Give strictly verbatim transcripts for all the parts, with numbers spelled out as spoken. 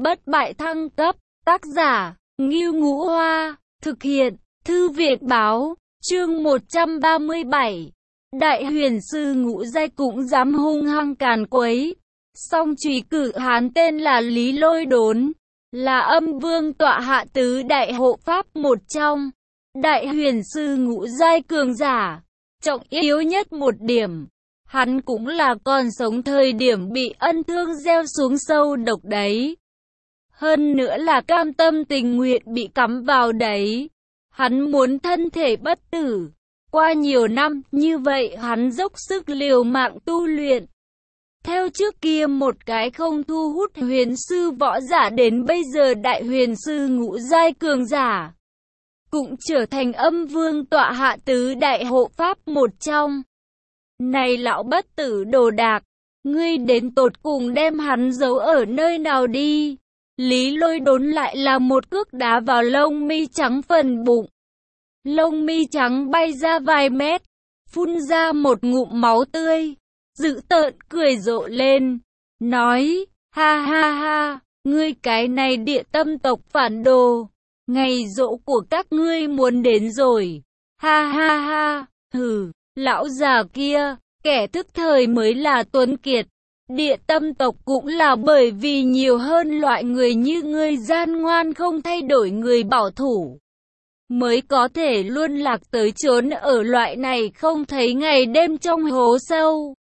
bất bại thăng cấp, tác giả, Ngưu Ngũ Hoa, thực hiện, Thư viện Báo, chương một trăm ba mươi bảy. Đại huyền sư ngũ giai cũng dám hung hăng càn quấy. Song chùy cử hán tên là Lý Lôi Đốn, là âm vương tọa hạ tứ đại hộ pháp một trong. Đại huyền sư ngũ giai cường giả, trọng yếu nhất một điểm, hắn cũng là còn sống thời điểm bị ân thương gieo xuống sâu độc đấy. Hơn nữa là cam tâm tình nguyện bị cắm vào đấy. Hắn muốn thân thể bất tử. Qua nhiều năm như vậy hắn dốc sức liều mạng tu luyện. Theo trước kia một cái không thu hút huyền sư võ giả đến bây giờ đại huyền sư ngũ giai cường giả, cũng trở thành âm vương tọa hạ tứ đại hộ pháp một trong. Này lão bất tử đồ đạc, ngươi đến tột cùng đem hắn giấu ở nơi nào đi? Lý Lôi Đốn lại là một cước đá vào lông mi trắng phần bụng. Lông mi trắng bay ra vài mét, phun ra một ngụm máu tươi, dữ tợn cười rộ lên, nói, ha ha ha, ngươi cái này địa tâm tộc phản đồ, ngày giỗ của các ngươi muốn đến rồi, ha ha ha, hừ, lão già kia, kẻ thức thời mới là tuấn kiệt. Địa tâm tộc cũng là bởi vì nhiều hơn loại người như ngươi gian ngoan không thay đổi người bảo thủ, mới có thể luôn lạc tới trốn ở loại này không thấy ngày đêm trong hố sâu.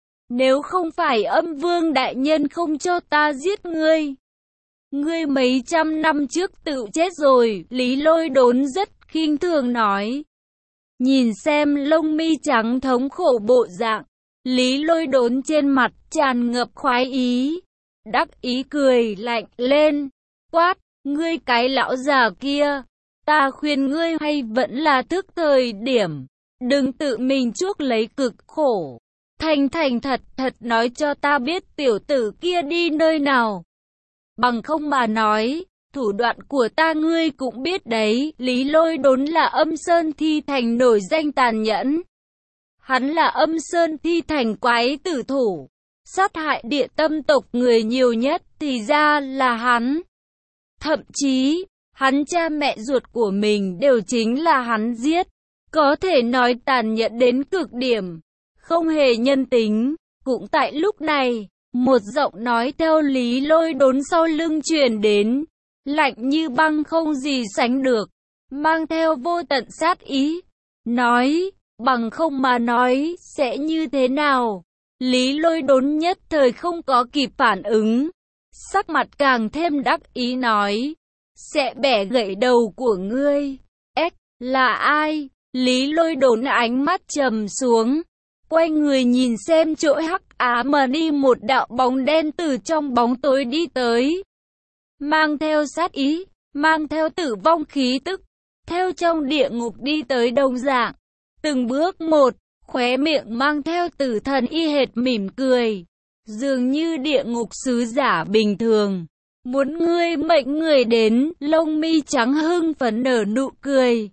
Nếu không phải âm vương đại nhân không cho ta giết ngươi, ngươi mấy trăm năm trước tự chết rồi, Lý Lôi Đốn rất khinh thường nói. Nhìn xem lông mi trắng thống khổ bộ dạng, Lý Lôi Đốn trên mặt tràn ngập khoái ý, đắc ý cười lạnh lên, quát, ngươi cái lão già kia, ta khuyên ngươi hay vẫn là thức thời điểm, đừng tự mình chuốc lấy cực khổ, thành thành thật thật nói cho ta biết tiểu tử kia đi nơi nào. Bằng không mà nói, thủ đoạn của ta ngươi cũng biết đấy, Lý Lôi Đốn là âm sơn thi thành nổi danh tàn nhẫn. Hắn là âm sơn thi thành quái tử thủ, sát hại địa tâm tộc người nhiều nhất thì ra là hắn. Thậm chí, hắn cha mẹ ruột của mình đều chính là hắn giết, có thể nói tàn nhẫn đến cực điểm, không hề nhân tính. Cũng tại lúc này, một giọng nói theo Lý Lôi Đốn sau lưng truyền đến, lạnh như băng không gì sánh được, mang theo vô tận sát ý, nói, bằng không mà nói, sẽ như thế nào? Lý Lôi Đốn nhất thời không có kịp phản ứng, sắc mặt càng thêm đắc ý nói, sẽ bẻ gãy đầu của ngươi. Ếch, là ai? Lý Lôi Đốn ánh mắt trầm xuống, quay người nhìn xem chỗ hắc ám mà đi một đạo bóng đen từ trong bóng tối đi tới, mang theo sát ý, mang theo tử vong khí tức, theo trong địa ngục đi tới đồng dạng. Từng bước một, khóe miệng mang theo tử thần y hệt mỉm cười, dường như địa ngục sứ giả bình thường. Muốn ngươi mệnh người đến, lông mi trắng hưng phấn nở nụ cười.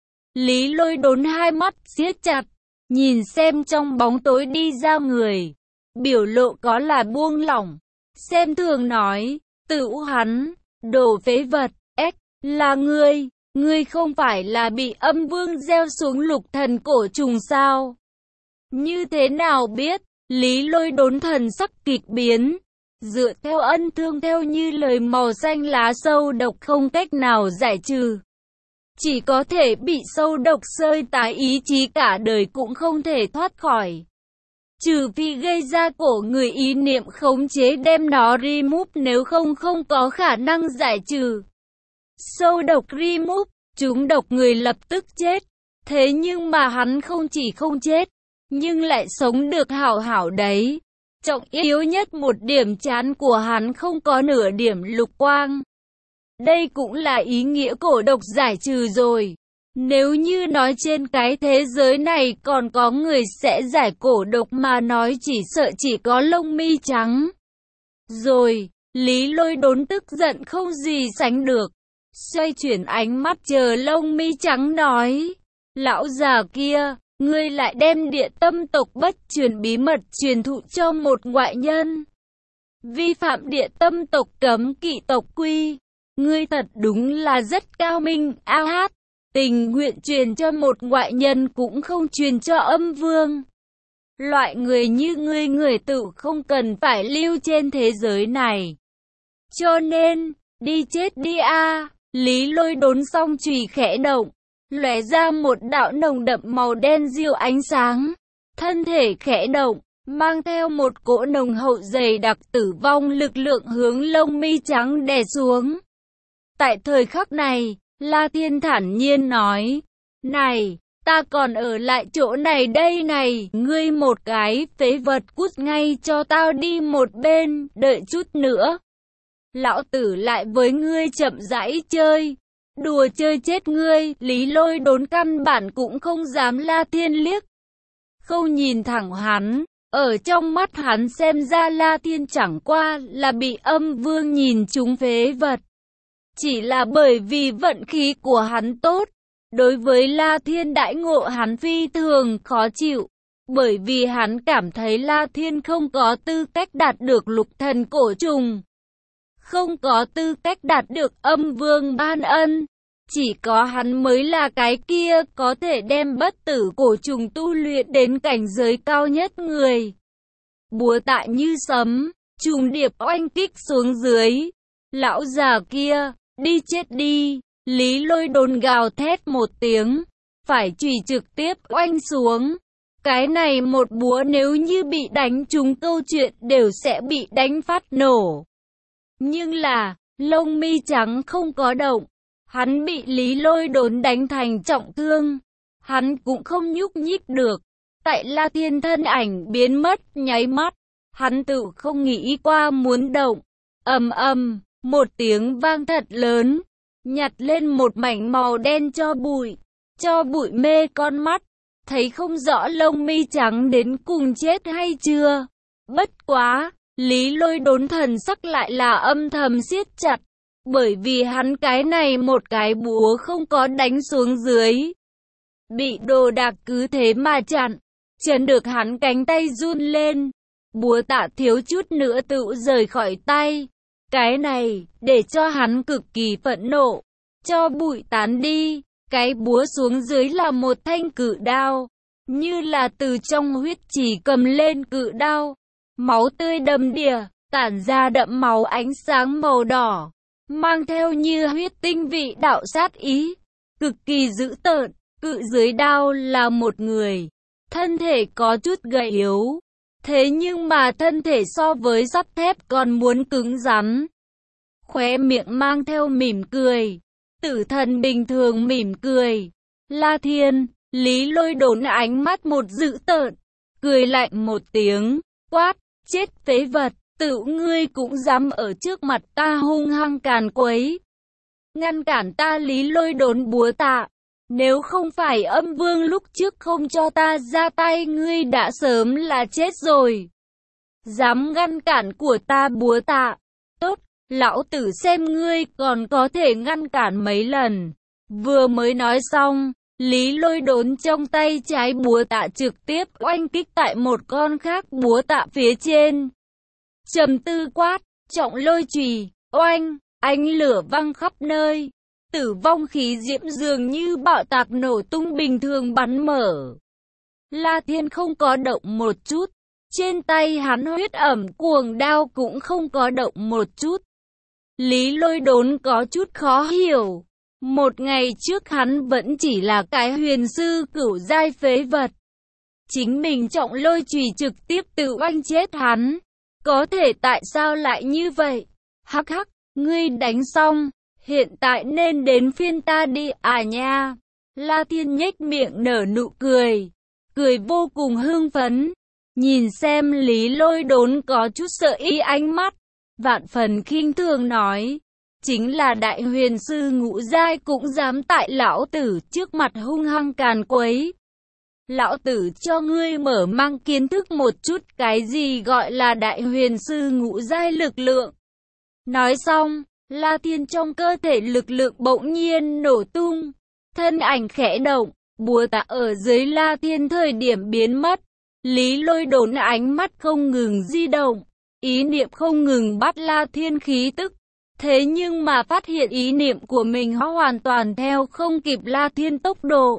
Lý Lôi Đốn hai mắt siết chặt, nhìn xem trong bóng tối đi ra người, biểu lộ có là buông lỏng, xem thường nói, tự hắn, đồ phế vật, ếch, là ngươi. Ngươi không phải là bị âm vương gieo xuống lục thần cổ trùng sao? Như thế nào biết? Lý Lôi Đốn thần sắc kịch biến. Dựa theo ân thương theo như lời màu xanh lá sâu độc không cách nào giải trừ. Chỉ có thể bị sâu độc xơi tái ý chí cả đời cũng không thể thoát khỏi. Trừ phi gây ra cổ người ý niệm khống chế đem nó remove, nếu không không có khả năng giải trừ. Sâu độc remove, chúng độc người lập tức chết. Thế nhưng mà hắn không chỉ không chết, nhưng lại sống được hảo hảo đấy. Trọng yếu nhất một điểm chán của hắn không có nửa điểm lục quang. Đây cũng là ý nghĩa cổ độc giải trừ rồi. Nếu như nói trên cái thế giới này còn có người sẽ giải cổ độc mà nói chỉ sợ chỉ có lông mi trắng. Rồi, Lý Lôi Đốn tức giận không gì sánh được. Xoay chuyển ánh mắt chờ lông mi trắng nói, lão già kia, ngươi lại đem địa tâm tộc bất truyền bí mật truyền thụ cho một ngoại nhân. vi phạm địa tâm tộc cấm kỵ tộc quy. Ngươi thật đúng là rất cao minh, a hát. Tình nguyện truyền cho một ngoại nhân cũng không truyền cho âm vương. Loại người như ngươi người tự không cần phải lưu trên thế giới này. Cho nên, đi chết đi a. Lý Lôi đốn xong chùy khẽ động, lóe ra một đạo nồng đậm màu đen diệu ánh sáng. Thân thể khẽ động, mang theo một cỗ nồng hậu dày đặc tử vong lực lượng hướng lông mi trắng đè xuống. Tại thời khắc này, La Thiên thản nhiên nói, này, ta còn ở lại chỗ này đây này, ngươi một cái phế vật cút ngay cho tao đi một bên, đợi chút nữa. Lão tử lại với ngươi chậm rãi chơi, đùa chơi chết ngươi. Lý Lôi đốn căn bản cũng không dám La Thiên liếc, không nhìn thẳng hắn. Ở trong mắt hắn xem ra La Thiên chẳng qua là bị âm vương nhìn trúng phế vật. Chỉ là bởi vì vận khí của hắn tốt, đối với La Thiên đãi ngộ hắn phi thường khó chịu. Bởi vì hắn cảm thấy La Thiên không có tư cách đạt được lục thần cổ trùng, không có tư cách đạt được âm vương ban ân. Chỉ có hắn mới là cái kia có thể đem bất tử cổ trùng tu luyện đến cảnh giới cao nhất người. Búa tạ như sấm, trùng điệp oanh kích xuống dưới. Lão già kia, đi chết đi. Lý Lôi đốn gào thét một tiếng, phải chùy trực tiếp oanh xuống. Cái này một búa nếu như bị đánh trúng câu chuyện đều sẽ bị đánh phát nổ. Nhưng là, lông mi trắng không có động. Hắn bị Lý Lôi đốn đánh thành trọng thương. Hắn cũng không nhúc nhích được. Tại La Thiên thân ảnh biến mất nháy mắt, hắn tự không nghĩ qua muốn động. Ầm ầm, một tiếng vang thật lớn, nhặt lên một mảnh màu đen cho bụi. Cho bụi mê con mắt, thấy không rõ lông mi trắng đến cùng chết hay chưa. Bất quá, Lý Lôi đốn thần sắc lại là âm thầm siết chặt. Bởi vì hắn cái này một cái búa không có đánh xuống dưới, bị đồ đạc cứ thế mà chặn, chấn được hắn cánh tay run lên. Búa tạ thiếu chút nữa tự rời khỏi tay. Cái này, để cho hắn cực kỳ phẫn nộ. Cho bụi tán đi, cái búa xuống dưới là một thanh cự đao. Như là từ trong huyết chỉ cầm lên cự đao. Máu tươi đầm đìa, tản ra đậm máu ánh sáng màu đỏ, mang theo như huyết tinh vị đạo sát ý, cực kỳ dữ tợn. Cự dưới đao là một người, thân thể có chút gầy yếu, thế nhưng mà thân thể so với sắt thép còn muốn cứng rắn. Khóe miệng mang theo mỉm cười, tử thần bình thường mỉm cười. La Thiên, Lý Lôi đốn ánh mắt một dữ tợn, cười lạnh một tiếng, quát, chết phế vật. Tự ngươi cũng dám ở trước mặt ta hung hăng càn quấy, ngăn cản ta. Lý Lôi đốn búa tạ, nếu không phải âm vương lúc trước không cho ta ra tay, ngươi đã sớm là chết rồi. Dám ngăn cản của ta búa tạ, tốt, lão tử xem ngươi còn có thể ngăn cản mấy lần. Vừa mới nói xong, Lý Lôi đốn trong tay trái búa tạ trực tiếp oanh kích tại một con khác búa tạ phía trên. Trầm tư quát, trọng lôi chùy, oanh, ánh lửa văng khắp nơi. Tử vong khí diễm dường như bạo tạc nổ tung bình thường bắn mở. La Thiên không có động một chút. Trên tay hắn huyết ẩm cuồng đao cũng không có động một chút. Lý Lôi đốn có chút khó hiểu. Một ngày trước hắn vẫn chỉ là cái huyền sư cửu giai phế vật. Chính mình trọng lôi chùy trực tiếp tự oanh chết hắn. Có thể tại sao lại như vậy? Hắc hắc, ngươi đánh xong, hiện tại nên đến phiên ta đi à nha. La Thiên nhếch miệng nở nụ cười, cười vô cùng hưng phấn. Nhìn xem Lý Lôi đốn có chút sợ ý ánh mắt, vạn phần khinh thường nói, chính là đại huyền sư ngũ giai cũng dám tại lão tử trước mặt hung hăng càn quấy. Lão tử cho ngươi mở mang kiến thức một chút cái gì gọi là đại huyền sư ngũ giai lực lượng. Nói xong, La Thiên trong cơ thể lực lượng bỗng nhiên nổ tung, thân ảnh khẽ động, búa tạ ở dưới La Thiên thời điểm biến mất. Lý Lôi đốn ánh mắt không ngừng di động, Ý niệm không ngừng bắt La Thiên khí tức. Thế nhưng mà phát hiện ý niệm của mình hoàn toàn theo không kịp La Thiên tốc độ.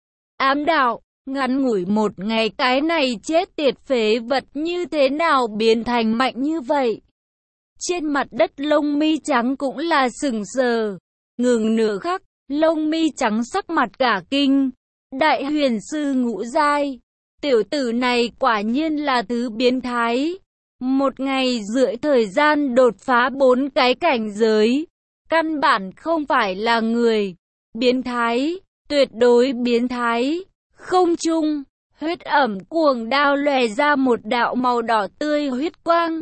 Ám đạo, ngắn ngủi một ngày cái này chết tiệt phế vật như thế nào biến thành mạnh như vậy. Trên mặt đất lông mi trắng cũng là sừng sờ. Ngừng nửa khắc, lông mi trắng sắc mặt cả kinh. Đại huyền sư ngũ giai. Tiểu tử này quả nhiên là thứ biến thái. Một ngày rưỡi thời gian đột phá bốn cái cảnh giới. Căn bản không phải là người. Biến thái, tuyệt đối biến thái. Không trung, huyết ẩm cuồng đao lòe ra một đạo màu đỏ tươi huyết quang.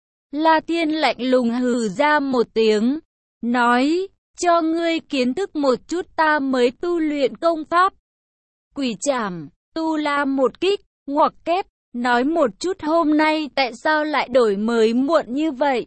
La Thiên lạnh lùng hừ ra một tiếng. Nói, cho ngươi kiến thức một chút ta mới tu luyện công pháp. Quỷ trảm, tu la một kích, ngoặc kép. Nói một chút hôm nay tại sao lại đổi mới muộn như vậy?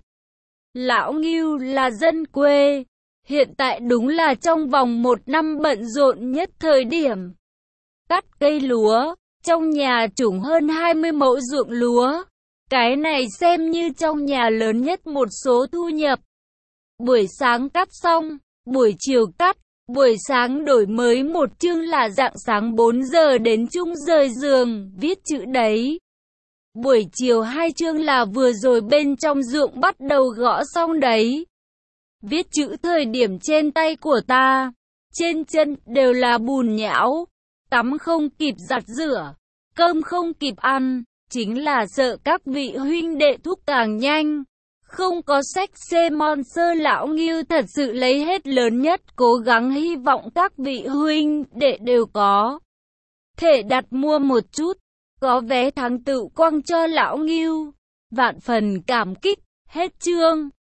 Lão Ngưu là dân quê. Hiện tại đúng là trong vòng một năm bận rộn nhất thời điểm. Cắt cây lúa, trong nhà trùng hơn hai mươi mẫu ruộng lúa. Cái này xem như trong nhà lớn nhất một số thu nhập. Buổi sáng cắt xong, buổi chiều cắt, buổi sáng đổi mới một chương là rạng sáng bốn giờ đến chung rời giường, viết chữ đấy. Buổi chiều hai chương là vừa rồi bên trong ruộng bắt đầu gõ xong đấy. Viết chữ thời điểm trên tay của ta, trên chân đều là bùn nhão, tắm không kịp giặt rửa, cơm không kịp ăn, chính là sợ các vị huynh đệ thúc càng nhanh. Không có sách xê mon sơ lão Ngưu thật sự lấy hết lớn nhất, cố gắng hy vọng các vị huynh đệ đều có thể đặt mua một chút, có vé thắng tự quăng cho lão Ngưu. Vạn phần cảm kích, hết chương.